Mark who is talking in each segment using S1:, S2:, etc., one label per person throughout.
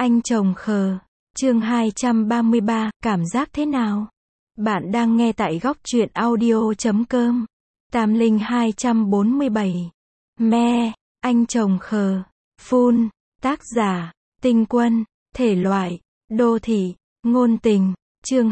S1: Anh chồng khờ. Chương 233, cảm giác thế nào? Bạn đang nghe tại góc truyện audio.com. Tam Linh 247. Me, anh chồng khờ. Phun. Tác giả, Tinh Quân. Thể loại, đô thị, ngôn tình. Chương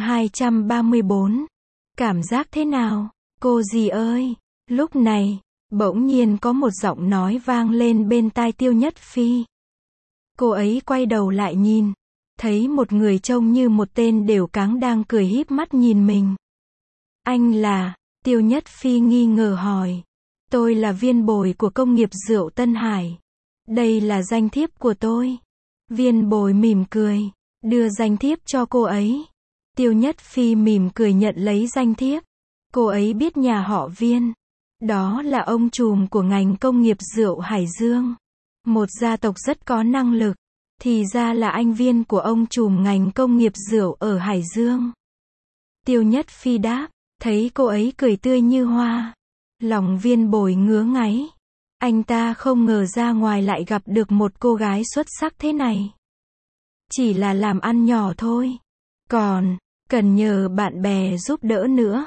S1: 234. Cảm giác thế nào? Cô dì ơi! Lúc này, bỗng nhiên có một giọng nói vang lên bên tai Tiêu Nhất Phi. Cô ấy quay đầu lại nhìn, thấy một người trông như một tên đều cáng đang cười híp mắt nhìn mình. Anh là? Tiêu Nhất Phi nghi ngờ hỏi. Tôi là viên bồi của công nghiệp rượu Tân Hải. Đây là danh thiếp của tôi. Viên bồi mỉm cười, đưa danh thiếp cho cô ấy. Tiêu Nhất Phi mỉm cười nhận lấy danh thiếp. Cô ấy biết nhà họ Viên. Đó là ông trùm của ngành công nghiệp rượu Hải Dương. Một gia tộc rất có năng lực. Thì ra là anh Viên của ông trùm ngành công nghiệp rượu ở Hải Dương. Tiêu Nhất Phi đáp, thấy cô ấy cười tươi như hoa. Lòng Viên bồi ngứa ngáy. Anh ta không ngờ ra ngoài lại gặp được một cô gái xuất sắc thế này. Chỉ là làm ăn nhỏ thôi. Còn, cần nhờ bạn bè giúp đỡ nữa.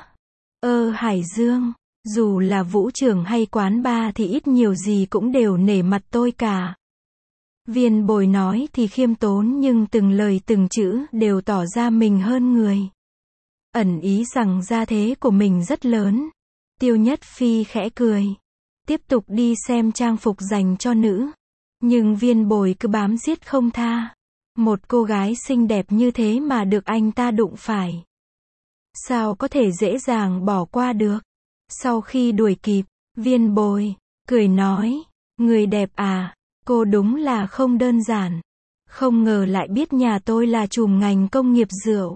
S1: Hải Dương, dù là vũ trường hay quán bar thì ít nhiều gì cũng đều nể mặt tôi cả. Viên bồi nói thì khiêm tốn nhưng từng lời từng chữ đều tỏ ra mình hơn người. Ẩn ý rằng gia thế của mình rất lớn. Tiêu Nhất Phi khẽ cười. Tiếp tục đi xem trang phục dành cho nữ. Nhưng viên bồi cứ bám giết không tha. Một cô gái xinh đẹp như thế mà được anh ta đụng phải. Sao có thể dễ dàng bỏ qua được? Sau khi đuổi kịp, viên bồi cười nói, người đẹp à, cô đúng là không đơn giản. Không ngờ lại biết nhà tôi là trùm ngành công nghiệp rượu.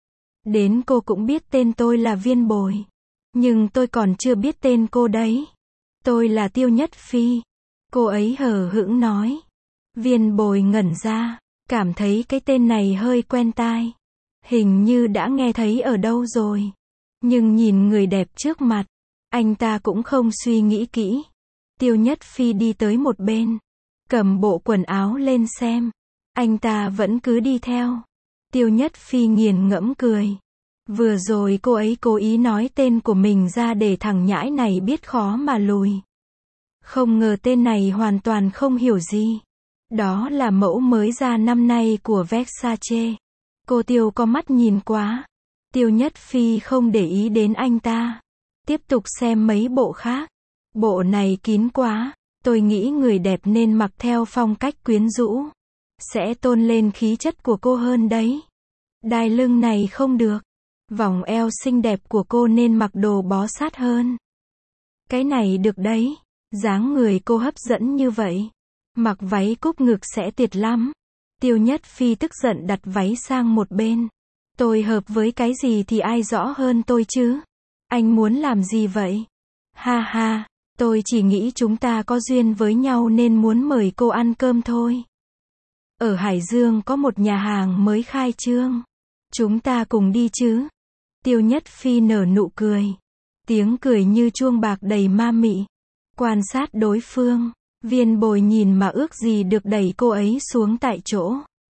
S1: Đến cô cũng biết tên tôi là viên bồi. Nhưng tôi còn chưa biết tên cô đấy. Tôi là Tiêu Nhất Phi. Cô ấy hờ hững nói. Viên bồi ngẩn ra, cảm thấy cái tên này hơi quen tai. Hình như đã nghe thấy ở đâu rồi. Nhưng nhìn người đẹp trước mặt, anh ta cũng không suy nghĩ kỹ. Tiêu Nhất Phi đi tới một bên, cầm bộ quần áo lên xem. Anh ta vẫn cứ đi theo. Tiêu Nhất Phi nghiền ngẫm cười. Vừa rồi cô ấy cố ý nói tên của mình ra để thằng nhãi này biết khó mà lùi. Không ngờ tên này hoàn toàn không hiểu gì. Đó là mẫu mới ra năm nay của Versace. Cô Tiêu có mắt nhìn quá. Tiêu Nhất Phi không để ý đến anh ta. Tiếp tục xem mấy bộ khác. Bộ này kín quá. Tôi nghĩ người đẹp nên mặc theo phong cách quyến rũ. Sẽ tôn lên khí chất của cô hơn đấy. Đai lưng này không được. Vòng eo xinh đẹp của cô nên mặc đồ bó sát hơn. Cái này được đấy. Dáng người cô hấp dẫn như vậy. Mặc váy cúp ngực sẽ tuyệt lắm. Tiêu Nhất Phi tức giận đặt váy sang một bên. Tôi hợp với cái gì thì ai rõ hơn tôi chứ? Anh muốn làm gì vậy? Ha ha, tôi chỉ nghĩ chúng ta có duyên với nhau nên muốn mời cô ăn cơm thôi. Ở Hải Dương có một nhà hàng mới khai trương. Chúng ta cùng đi chứ? Tiêu Nhất Phi nở nụ cười. Tiếng cười như chuông bạc đầy ma mị. Quan sát đối phương. Viên bồi nhìn mà ước gì được đẩy cô ấy xuống tại chỗ.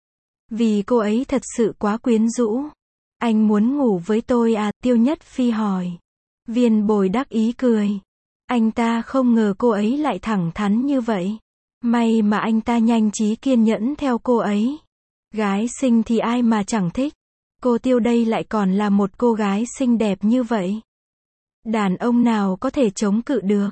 S1: Vì cô ấy thật sự quá quyến rũ. Anh muốn ngủ với tôi à? Tiêu Nhất Phi hỏi. Viên bồi đắc ý cười. Anh ta không ngờ cô ấy lại thẳng thắn như vậy. May mà anh ta nhanh trí kiên nhẫn theo cô ấy. Gái xinh thì ai mà chẳng thích. Cô Tiêu đây lại còn là một cô gái xinh đẹp như vậy. Đàn ông nào có thể chống cự được?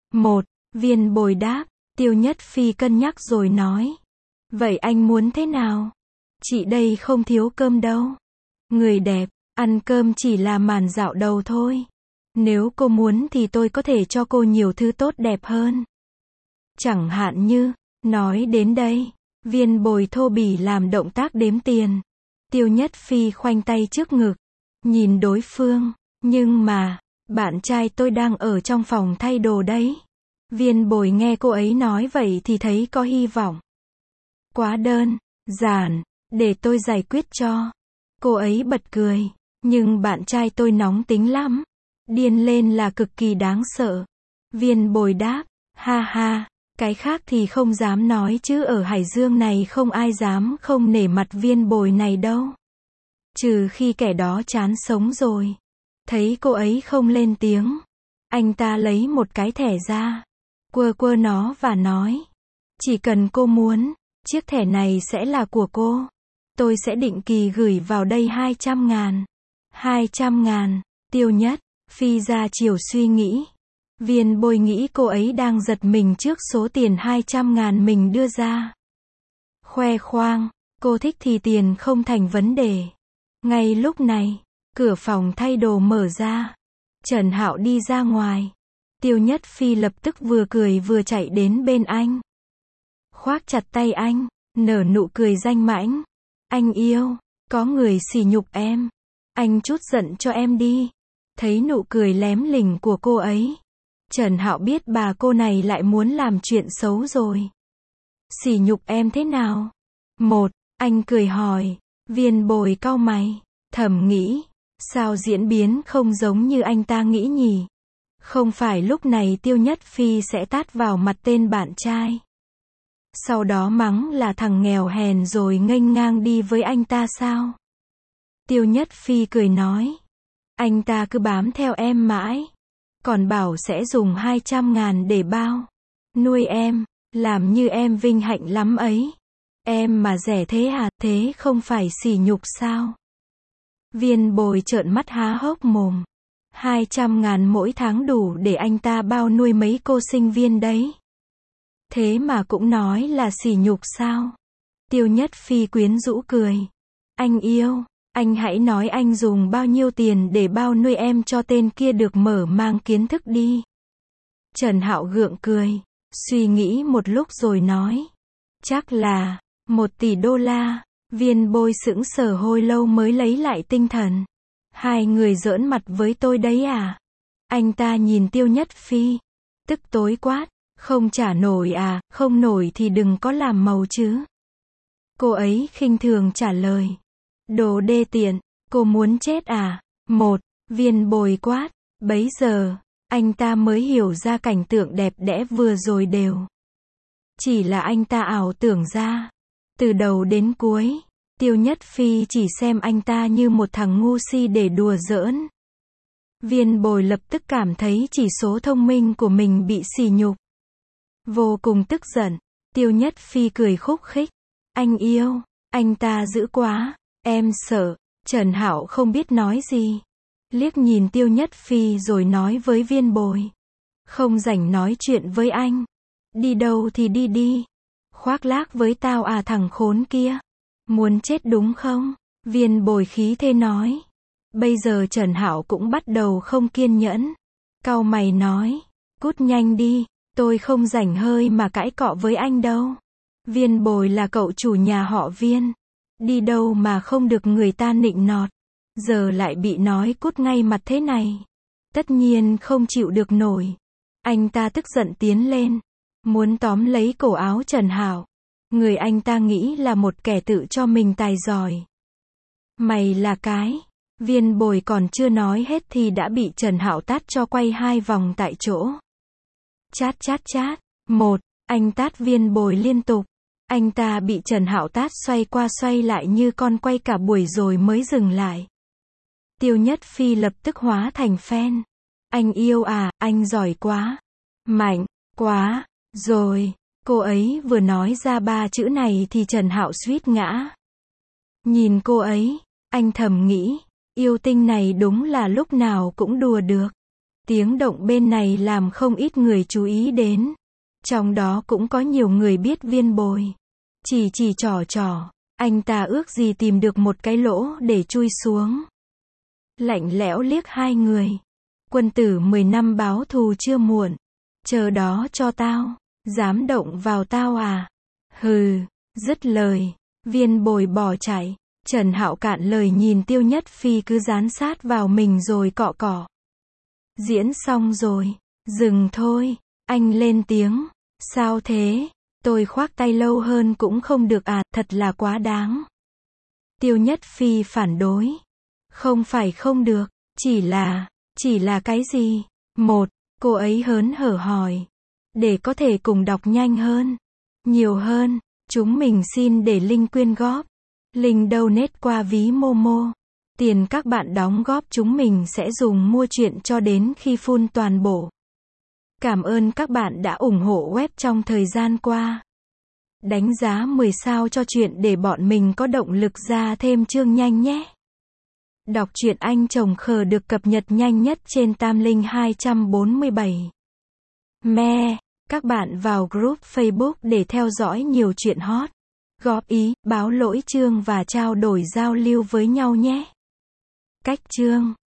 S1: Viên bồi đáp. Tiêu Nhất Phi cân nhắc rồi nói. Vậy anh muốn thế nào? Chị đây không thiếu cơm đâu. Người đẹp, ăn cơm chỉ là màn dạo đầu thôi. Nếu cô muốn thì tôi có thể cho cô nhiều thứ tốt đẹp hơn. Chẳng hạn như, nói đến đây, viên bồi thô bỉ làm động tác đếm tiền. Tiêu Nhất Phi khoanh tay trước ngực, nhìn đối phương. Nhưng mà, bạn trai tôi đang ở trong phòng thay đồ đấy. Viên bồi nghe cô ấy nói vậy thì thấy có hy vọng. Quá đơn giản, để tôi giải quyết cho. Cô ấy bật cười. Nhưng bạn trai tôi nóng tính lắm. Điên lên là cực kỳ đáng sợ. Viên bồi đáp. Ha ha, Cái khác thì không dám nói chứ ở Hải Dương này không ai dám không nể mặt Viên Bồi này đâu. Trừ khi kẻ đó chán sống rồi. Thấy cô ấy không lên tiếng, anh ta lấy một cái thẻ ra, quơ quơ nó và nói. Chỉ cần cô muốn, chiếc thẻ này sẽ là của cô. Tôi sẽ định kỳ gửi vào đây 200.000. 200.000, Tiêu Nhất Phi ra chiều suy nghĩ. Viên Bồi nghĩ cô ấy đang giật mình trước số tiền 200.000 mình đưa ra. Khoe khoang, cô thích thì tiền không thành vấn đề. Ngay lúc này, cửa phòng thay đồ mở ra. Trần Hạo đi ra ngoài. Tiêu Nhất Phi lập tức vừa cười vừa chạy đến bên anh. Khoác chặt tay anh, nở nụ cười danh mãnh. Anh yêu, có người sỉ nhục em. Anh trút giận cho em đi. Thấy nụ cười lém lỉnh của cô ấy, Trần Hạo biết bà cô này lại muốn làm chuyện xấu rồi. Sỉ nhục em thế nào? Anh cười hỏi. Viên Bồi cau mày, thầm nghĩ, sao diễn biến không giống như anh ta nghĩ nhỉ? Không phải lúc này Tiêu Nhất Phi sẽ tát vào mặt tên bạn trai, sau đó mắng là thằng nghèo hèn rồi nghênh ngang đi với anh ta sao? Tiêu Nhất Phi cười nói, anh ta cứ bám theo em mãi, còn bảo sẽ dùng 200.000 để bao nuôi em, làm như em vinh hạnh lắm ấy. Em mà rẻ thế à, thế không phải sỉ nhục sao? Viên Bồi trợn mắt há hốc mồm. 200.000 mỗi tháng đủ để anh ta bao nuôi mấy cô sinh viên đấy. Thế mà cũng nói là sỉ nhục sao? Tiêu Nhất Phi quyến rũ cười. Anh yêu, anh hãy nói anh dùng bao nhiêu tiền để bao nuôi em cho tên kia được mở mang kiến thức đi. Trần Hạo gượng cười, suy nghĩ một lúc rồi nói. Chắc là 1 tỷ đô la. Viên Bồi sững sờ hồi lâu mới lấy lại tinh thần. Hai người giỡn mặt với tôi đấy à? Anh ta nhìn Tiêu Nhất Phi, tức tối quát. Không trả nổi à? Không nổi thì đừng có làm màu chứ. Cô ấy khinh thường trả lời. Đồ đê tiện, cô muốn chết à? Viên Bồi quát. Bấy giờ, anh ta mới hiểu ra cảnh tượng đẹp đẽ vừa rồi đều chỉ là anh ta ảo tưởng ra. Từ đầu đến cuối, Tiêu Nhất Phi chỉ xem anh ta như một thằng ngu si để đùa giỡn. Viên Bồi lập tức cảm thấy chỉ số thông minh của mình bị sỉ nhục. Vô cùng tức giận, Tiêu Nhất Phi cười khúc khích. Anh yêu, anh ta dữ quá, em sợ. Trần Hạo không biết nói gì. Liếc nhìn Tiêu Nhất Phi rồi nói với Viên Bồi. Không rảnh nói chuyện với anh. Đi đâu thì đi đi. Khoác lác với tao à thằng khốn kia. Muốn chết đúng không? Viên Bồi khí thế nói. Bây giờ Trần Hạo cũng bắt đầu không kiên nhẫn. Cau mày nói. Cút nhanh đi, tôi không rảnh hơi mà cãi cọ với anh đâu. Viên Bồi là cậu chủ nhà họ Viên. Đi đâu mà không được người ta nịnh nọt. Giờ lại bị nói cút ngay mặt thế này. Tất nhiên không chịu được nổi. Anh ta tức giận tiến lên, muốn tóm lấy cổ áo Trần Hạo. Người anh ta nghĩ là một kẻ tự cho mình tài giỏi. Mày là cái. Viên Bồi còn chưa nói hết thì đã bị Trần Hạo tát cho quay 2 vòng tại chỗ. Chát chát chát. Anh tát Viên Bồi liên tục. Anh ta bị Trần Hạo tát xoay qua xoay lại như con quay cả buổi rồi mới dừng lại. Tiêu Nhất Phi lập tức hóa thành fan. Anh yêu à, anh giỏi quá. Mạnh quá. Rồi, cô ấy vừa nói ra 3 chữ này thì Trần Hạo suýt ngã. Nhìn cô ấy, anh thầm nghĩ, yêu tinh này đúng là lúc nào cũng đùa được. Tiếng động bên này làm không ít người chú ý đến. Trong đó cũng có nhiều người biết Viên Bồi. Chỉ trò, anh ta ước gì tìm được một cái lỗ để chui xuống. Lạnh lẽo liếc hai người. Quân tử 10 năm báo thù chưa muộn. Chờ đó cho tao. Dám động vào tao à? Hừ, dứt lời. Viên Bồi bỏ chạy. Trần Hạo cạn lời nhìn Tiêu Nhất Phi cứ dán sát vào mình rồi cọ cọ. Diễn xong rồi. Dừng thôi. Anh lên tiếng. Sao thế? Tôi khoác tay lâu hơn cũng không được à, thật là quá đáng. Tiêu Nhất Phi phản đối. Không phải không được, chỉ là cái gì? Cô ấy hớn hở hỏi. Để có thể cùng đọc nhanh hơn, nhiều hơn, chúng mình xin để link quyên góp. Link donate qua ví Momo. Tiền các bạn đóng góp chúng mình sẽ dùng mua truyện cho đến khi full toàn bộ. Cảm ơn các bạn đã ủng hộ web trong thời gian qua. Đánh giá 10 sao cho truyện để bọn mình có động lực ra thêm chương nhanh nhé. Đọc truyện Anh Chồng Khờ được cập nhật nhanh nhất trên Tam Linh 247. Me, các bạn vào group Facebook để theo dõi nhiều chuyện hot, góp ý, báo lỗi chương và trao đổi giao lưu với nhau nhé. Cách chương